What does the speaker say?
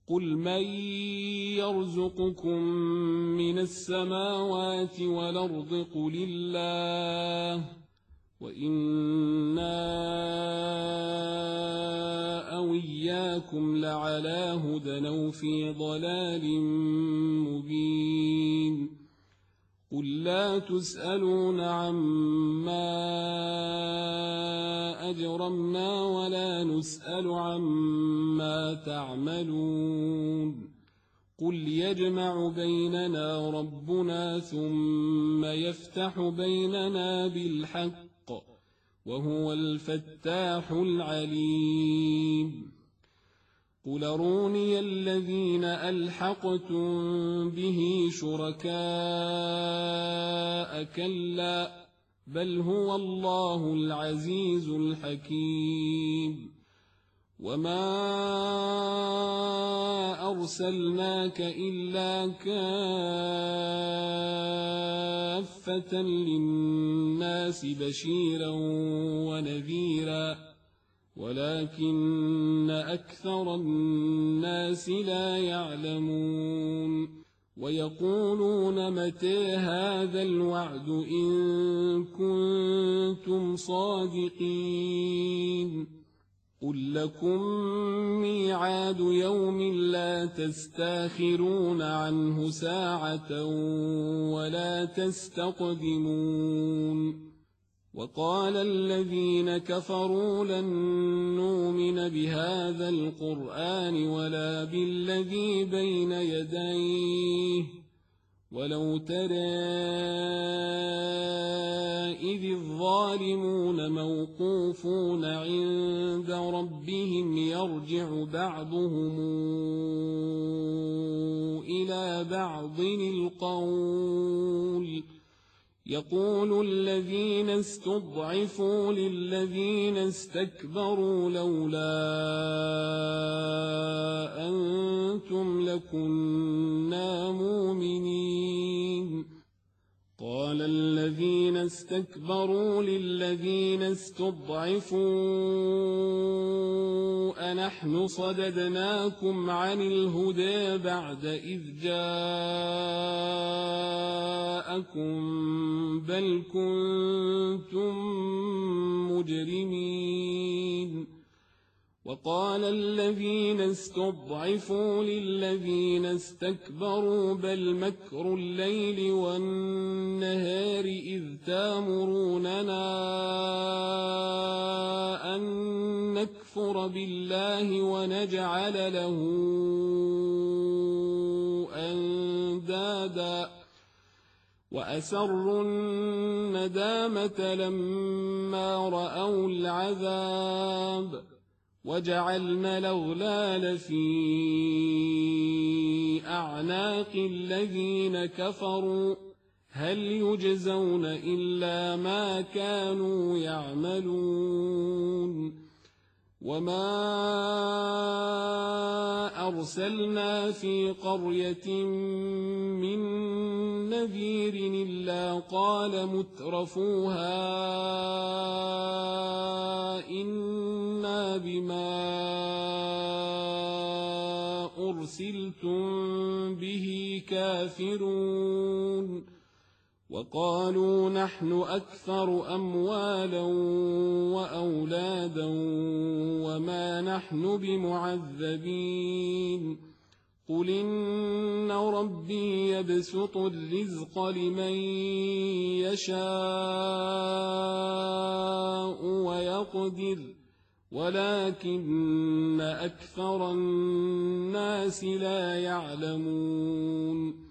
قل من يرزقكم من السماوات والأرض قل الله وإنا أو إياكم لعلى هدى أو في ضلال مبين قل لا تسألون عما أجرمنا ولا نسأل عما تعملون قل يجمع بيننا ربنا ثم يفتح بيننا بالحق وهو الفتاح العليم قل أروني الذين ألحقتم به شركاء كلا بل هو الله العزيز الحكيم وما أرسلناك إلا كافة للناس بشيرا ونذيرا ولكن أكثر الناس لا يعلمون ويقولون متى هذا الوعد إن كنتم صادقين قل لكم ميعاد يوم لا تستاخرون عنه ساعة ولا تستقدمون وقال الذين كفروا لن نؤمن بهذا القرآن ولا بالذي بين يديه ولو ترى إذ الظالمون موقوفون عند ربهم يرجع بعضهم إلى بعض القول يقول الذين استضعفوا للذين استكبروا لولا أنتم لكنا مؤمنين قال الذين استكبروا للذين استضعفوا أنحن صددناكم عن الهدى بعد إذ جاءكم بل كنتم مجرمين وقال الذين استضعفوا للذين استكبروا بل مكر الليل والنهار إذ تامروننا أن نكفر بالله ونجعل له أندادا وأسروا الندامة لما رأوا العذاب وجعلنا الأغلال في أعناق الذين كفروا هل يجزون إلا ما كانوا يعملون وما أرسلنا في قرية من نذير إلا قال مترفوها إنا بما أرسلتم به كافرون وقالوا نحن أكثر أموالا وأولادا وما نحن بمعذبين قل إن ربي يبسط الرزق لمن يشاء ويقدر ولكن أكثر الناس لا يعلمون